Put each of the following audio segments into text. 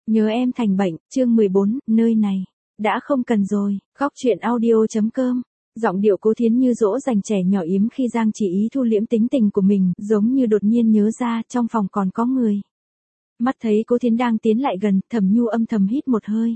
Nhớ em thành bệnh, chương 14, nơi này. Đã không cần rồi, góc chuyện audio.com. Giọng điệu Cố Thiến như dỗ dành trẻ nhỏ yếm khi Giang Chỉ Ý thu liễm tính tình của mình, giống như đột nhiên nhớ ra trong phòng còn có người. Mắt thấy Cố Thiến đang tiến lại gần, Thẩm Nhu âm thầm hít một hơi.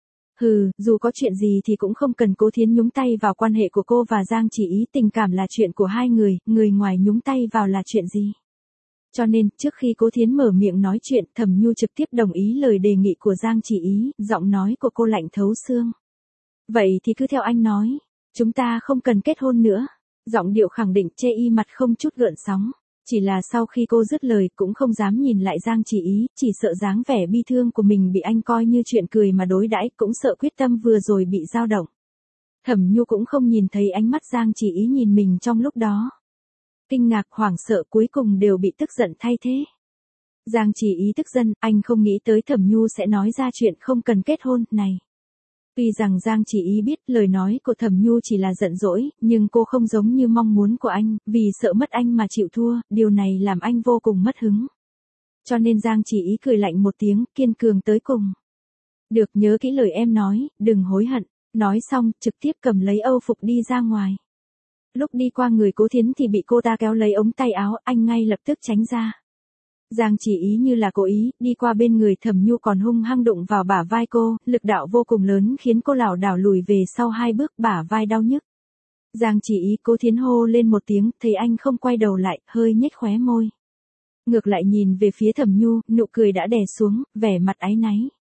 Dù có chuyện gì thì cũng không cần Cố Thiến nhúng tay vào quan hệ của cô và Giang Chỉ Ý, tình cảm là chuyện của hai người, người ngoài nhúng tay vào là chuyện gì. Cho nên, trước khi Cố Thiến mở miệng nói chuyện, Thẩm Nhu trực tiếp đồng ý lời đề nghị của Giang Chỉ Ý, giọng nói của cô lạnh thấu xương. Vậy thì cứ theo anh nói, chúng ta không cần kết hôn nữa. Giọng điệu khẳng định, chê y mặt không chút gợn sóng. Chỉ là sau khi cô dứt lời cũng không dám nhìn lại Giang Chỉ Ý, chỉ sợ dáng vẻ bi thương của mình bị anh coi như chuyện cười mà đối đãi, cũng sợ quyết tâm vừa rồi bị dao động. Thẩm Nhu cũng không nhìn thấy ánh mắt Giang Chỉ Ý nhìn mình trong lúc đó. Kinh ngạc, hoảng sợ cuối cùng đều bị tức giận thay thế. Giang Chỉ Ý tức giận, anh không nghĩ tới Thẩm Nhu sẽ nói ra chuyện không cần kết hôn này. Tuy rằng Giang Chỉ Ý biết lời nói của Thẩm Nhu chỉ là giận dỗi, nhưng cô không giống như mong muốn của anh, vì sợ mất anh mà chịu thua, điều này làm anh vô cùng mất hứng. Cho nên Giang Chỉ Ý cười lạnh một tiếng, kiên cường tới cùng. Được, nhớ kỹ lời em nói, đừng hối hận. Nói xong, trực tiếp cầm lấy âu phục đi ra ngoài. Lúc đi qua người Cố Thiến thì bị cô ta kéo lấy ống tay áo, anh ngay lập tức tránh ra. Giang Chỉ Ý như là cố ý, đi qua bên người Thẩm Nhu còn hung hăng đụng vào bả vai cô, lực đạo vô cùng lớn khiến cô lảo đảo lùi về sau 2 bước, bả vai đau nhức. Giang Chỉ Ý, Cố Thiến hô lên một tiếng, thấy anh không quay đầu lại, hơi nhếch khóe môi. Ngược lại nhìn về phía Thẩm Nhu, nụ cười đã đè xuống, vẻ mặt áy náy.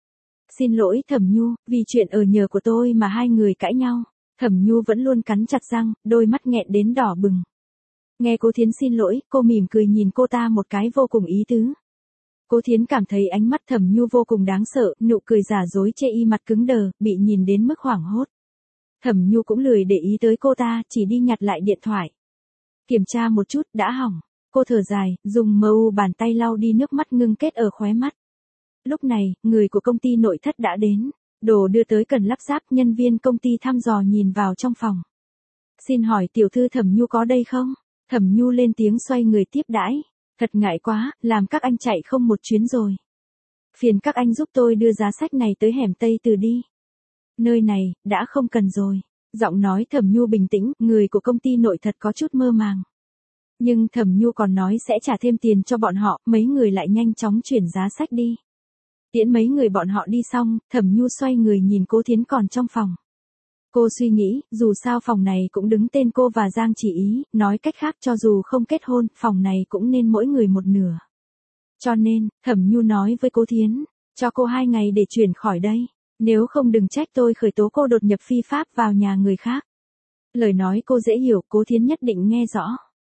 Xin lỗi Thẩm Nhu, vì chuyện ở nhờ của tôi mà hai người cãi nhau. Thẩm Nhu vẫn luôn cắn chặt răng, đôi mắt nghẹn đến đỏ bừng. Nghe Cố Thiến xin lỗi, cô mỉm cười nhìn cô ta một cái vô cùng ý tứ. Cố Thiến cảm thấy ánh mắt Thẩm Nhu vô cùng đáng sợ, nụ cười giả dối chê y mặt cứng đờ, bị nhìn đến mức hoảng hốt. Thẩm Nhu cũng lười để ý tới cô ta, chỉ đi nhặt lại điện thoại. Kiểm tra một chút, đã hỏng. Cô thở dài, dùng bàn tay lau đi nước mắt ngưng kết ở khóe mắt. Lúc này, người của công ty nội thất đã đến. Đồ đưa tới cần lắp ráp, nhân viên công ty thăm dò nhìn vào trong phòng. Xin hỏi tiểu thư Thẩm Nhu có đây không? Thẩm Nhu lên tiếng xoay người tiếp đãi. Thật ngại quá, làm các anh chạy không một chuyến rồi. Phiền các anh giúp tôi đưa giá sách này tới hẻm Tây Từ đi. Nơi này, đã không cần rồi. Giọng nói Thẩm Nhu bình tĩnh, người của công ty nội thật có chút mơ màng. Nhưng Thẩm Nhu còn nói sẽ trả thêm tiền cho bọn họ, mấy người lại nhanh chóng chuyển giá sách đi. Tiễn mấy người bọn họ đi xong, Thẩm Nhu xoay người nhìn Cố Thiến còn trong phòng. Cô suy nghĩ, dù sao phòng này cũng đứng tên cô và Giang Chỉ Ý, nói cách khác cho dù không kết hôn, phòng này cũng nên mỗi người một nửa. Cho nên, Thẩm Nhu nói với Cố Thiến, cho cô 2 ngày để chuyển khỏi đây, nếu không đừng trách tôi khởi tố cô đột nhập phi pháp vào nhà người khác. Lời nói cô dễ hiểu, Cố Thiến nhất định nghe rõ.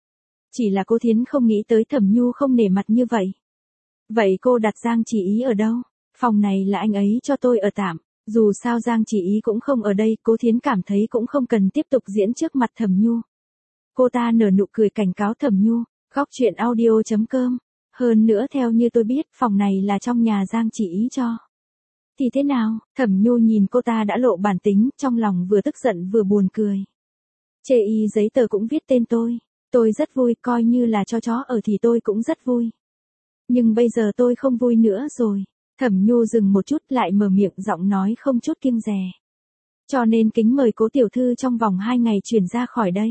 Chỉ là Cố Thiến không nghĩ tới Thẩm Nhu không nể mặt như vậy. Vậy cô đặt Giang Chỉ Ý ở đâu? Phòng này là anh ấy cho tôi ở tạm. Dù sao Giang Chỉ Ý cũng không ở đây, Cố Thiến cảm thấy cũng không cần tiếp tục diễn trước mặt Thẩm Nhu. Cô ta nở nụ cười cảnh cáo Thẩm Nhu, góc chuyện audio.com. Hơn nữa theo như tôi biết, phòng này là trong nhà Giang Chỉ Ý cho. Thì thế nào? Thẩm Nhu nhìn cô ta đã lộ bản tính, trong lòng vừa tức giận vừa buồn cười. Chê y giấy tờ cũng viết tên tôi rất vui, coi như là cho chó ở thì tôi cũng rất vui. Nhưng bây giờ tôi không vui nữa rồi. Thẩm Nhu dừng một chút lại mở miệng, giọng nói không chút kiêng dè. Cho nên kính mời Cố tiểu thư trong vòng 2 ngày chuyển ra khỏi đây.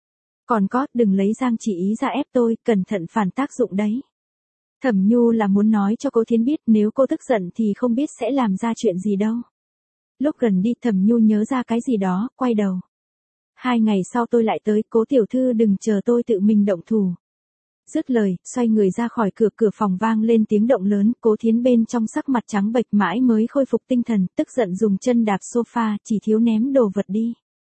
Còn có, đừng lấy Giang Chỉ Ý ra ép tôi, cẩn thận phản tác dụng đấy. Thẩm Nhu là muốn nói cho Cố Thiến biết nếu cô tức giận thì không biết sẽ làm ra chuyện gì đâu. Lúc gần đi Thẩm Nhu nhớ ra cái gì đó, quay đầu. 2 ngày sau tôi lại tới, Cố tiểu thư đừng chờ tôi tự mình động thủ. Dứt lời, xoay người ra khỏi cửa phòng vang lên tiếng động lớn, Cố Thiến bên trong sắc mặt trắng bệch mãi mới khôi phục tinh thần, tức giận dùng chân đạp sofa, chỉ thiếu ném đồ vật đi.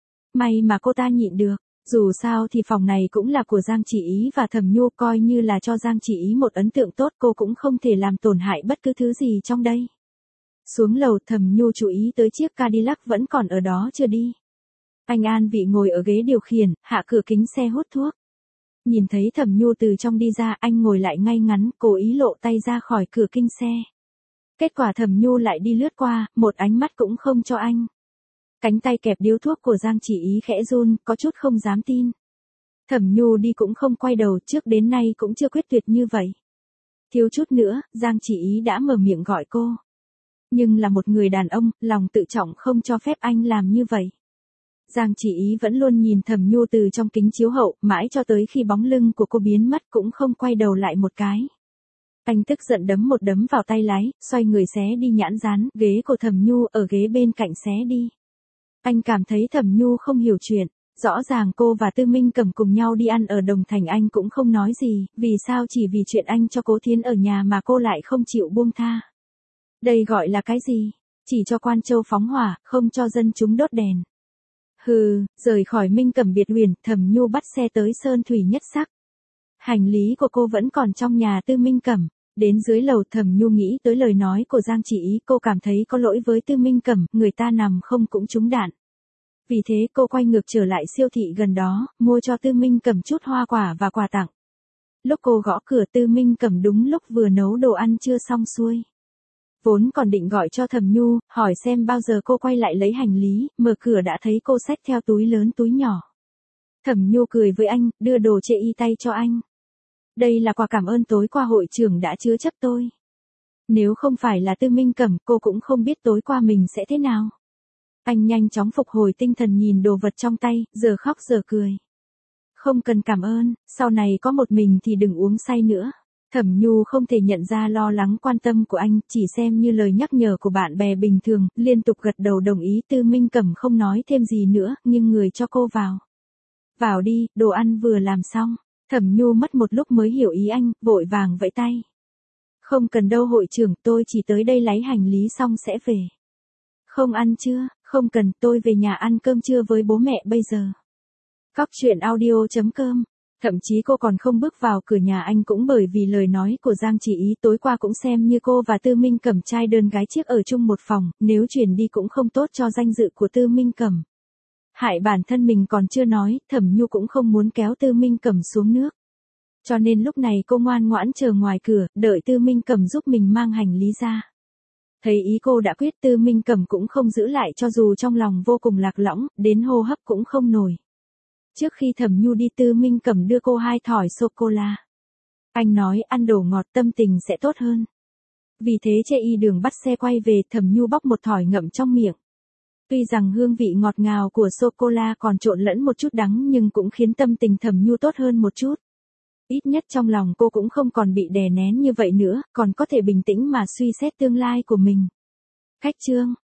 May mà cô ta nhịn được, dù sao thì phòng này cũng là của Giang Chỉ Ý và Thẩm Nhu, coi như là cho Giang Chỉ Ý một ấn tượng tốt, cô cũng không thể làm tổn hại bất cứ thứ gì trong đây. Xuống lầu, Thẩm Nhu chú ý tới chiếc Cadillac vẫn còn ở đó chưa đi. Anh an vị ngồi ở ghế điều khiển, hạ cửa kính xe hút thuốc. Nhìn thấy Thẩm Nhu từ trong đi ra, anh ngồi lại ngay ngắn, cố ý lộ tay ra khỏi cửa kính xe. Kết quả Thẩm Nhu lại đi lướt qua, một ánh mắt cũng không cho anh. Cánh tay kẹp điếu thuốc của Giang Chỉ Ý khẽ run, có chút không dám tin. Thẩm Nhu đi cũng không quay đầu, trước đến nay cũng chưa quyết tuyệt như vậy. Thiếu chút nữa, Giang Chỉ Ý đã mở miệng gọi cô. Nhưng là một người đàn ông, lòng tự trọng không cho phép anh làm như vậy. Giang Chỉ Ý vẫn luôn nhìn Thẩm Nhu từ trong kính chiếu hậu, mãi cho tới khi bóng lưng của cô biến mất cũng không quay đầu lại một cái. Anh tức giận đấm một đấm vào tay lái, xoay người xé đi nhãn dán, ghế của Thẩm Nhu ở ghế bên cạnh xé đi. Anh cảm thấy Thẩm Nhu không hiểu chuyện, rõ ràng cô và Tư Minh Cẩm cùng nhau đi ăn ở Đồng Thành anh cũng không nói gì, vì sao chỉ vì chuyện anh cho Cố Thiến ở nhà mà cô lại không chịu buông tha. Đây gọi là cái gì? Chỉ cho quan châu phóng hỏa, không cho dân chúng đốt đèn. Hừ, rời khỏi Minh Cẩm biệt huyền, Thẩm Nhu bắt xe tới Sơn Thủy Nhất Sắc. Hành lý của cô vẫn còn trong nhà Tư Minh Cẩm. Đến dưới lầu Thẩm Nhu nghĩ tới lời nói của Giang Chỉ Ý, cô cảm thấy có lỗi với Tư Minh Cẩm, người ta nằm không cũng trúng đạn. Vì thế cô quay ngược trở lại siêu thị gần đó, mua cho Tư Minh Cẩm chút hoa quả và quà tặng. Lúc cô gõ cửa Tư Minh Cẩm đúng lúc vừa nấu đồ ăn chưa xong xuôi. Vốn còn định gọi cho Thẩm Nhu, hỏi xem bao giờ cô quay lại lấy hành lý, mở cửa đã thấy cô xách theo túi lớn túi nhỏ. Thẩm Nhu cười với anh, đưa đồ chê y tay cho anh. Đây là quà cảm ơn tối qua hội trưởng đã chứa chấp tôi. Nếu không phải là Tư Minh Cẩm, cô cũng không biết tối qua mình sẽ thế nào. Anh nhanh chóng phục hồi tinh thần nhìn đồ vật trong tay, giờ khóc giờ cười. Không cần cảm ơn, sau này có một mình thì đừng uống say nữa. Thẩm Nhu không thể nhận ra lo lắng quan tâm của anh, chỉ xem như lời nhắc nhở của bạn bè bình thường, liên tục gật đầu đồng ý. Tư Minh Cẩm không nói thêm gì nữa, nhưng người cho cô vào. Vào đi, đồ ăn vừa làm xong. Thẩm Nhu mất một lúc mới hiểu ý anh, vội vàng vẫy tay. Không cần đâu hội trưởng, tôi chỉ tới đây lấy hành lý xong sẽ về. Không ăn chưa? Không cần, tôi về nhà ăn cơm trưa với bố mẹ bây giờ. Cóc truyện audio.com. Thậm chí cô còn không bước vào cửa nhà anh cũng bởi vì lời nói của Giang Chỉ Ý tối qua cũng xem như cô và Tư Minh Cẩm trai đơn gái chiếc ở chung một phòng, nếu chuyển đi cũng không tốt cho danh dự của Tư Minh Cẩm. Hại bản thân mình còn chưa nói, Thẩm Nhu cũng không muốn kéo Tư Minh Cẩm xuống nước. Cho nên lúc này cô ngoan ngoãn chờ ngoài cửa, đợi Tư Minh Cẩm giúp mình mang hành lý ra. Thấy ý cô đã quyết, Tư Minh Cẩm cũng không giữ lại cho dù trong lòng vô cùng lạc lõng, đến hô hấp cũng không nổi. Trước khi Thẩm Nhu đi Tư Minh Cẩm đưa cô 2 thỏi sô-cô-la. Anh nói ăn đồ ngọt tâm tình sẽ tốt hơn. Vì thế chê y đường bắt xe quay về, Thẩm Nhu bóc một thỏi ngậm trong miệng. Tuy rằng hương vị ngọt ngào của sô-cô-la còn trộn lẫn một chút đắng nhưng cũng khiến tâm tình Thẩm Nhu tốt hơn một chút. Ít nhất trong lòng cô cũng không còn bị đè nén như vậy nữa, còn có thể bình tĩnh mà suy xét tương lai của mình. Khách chương.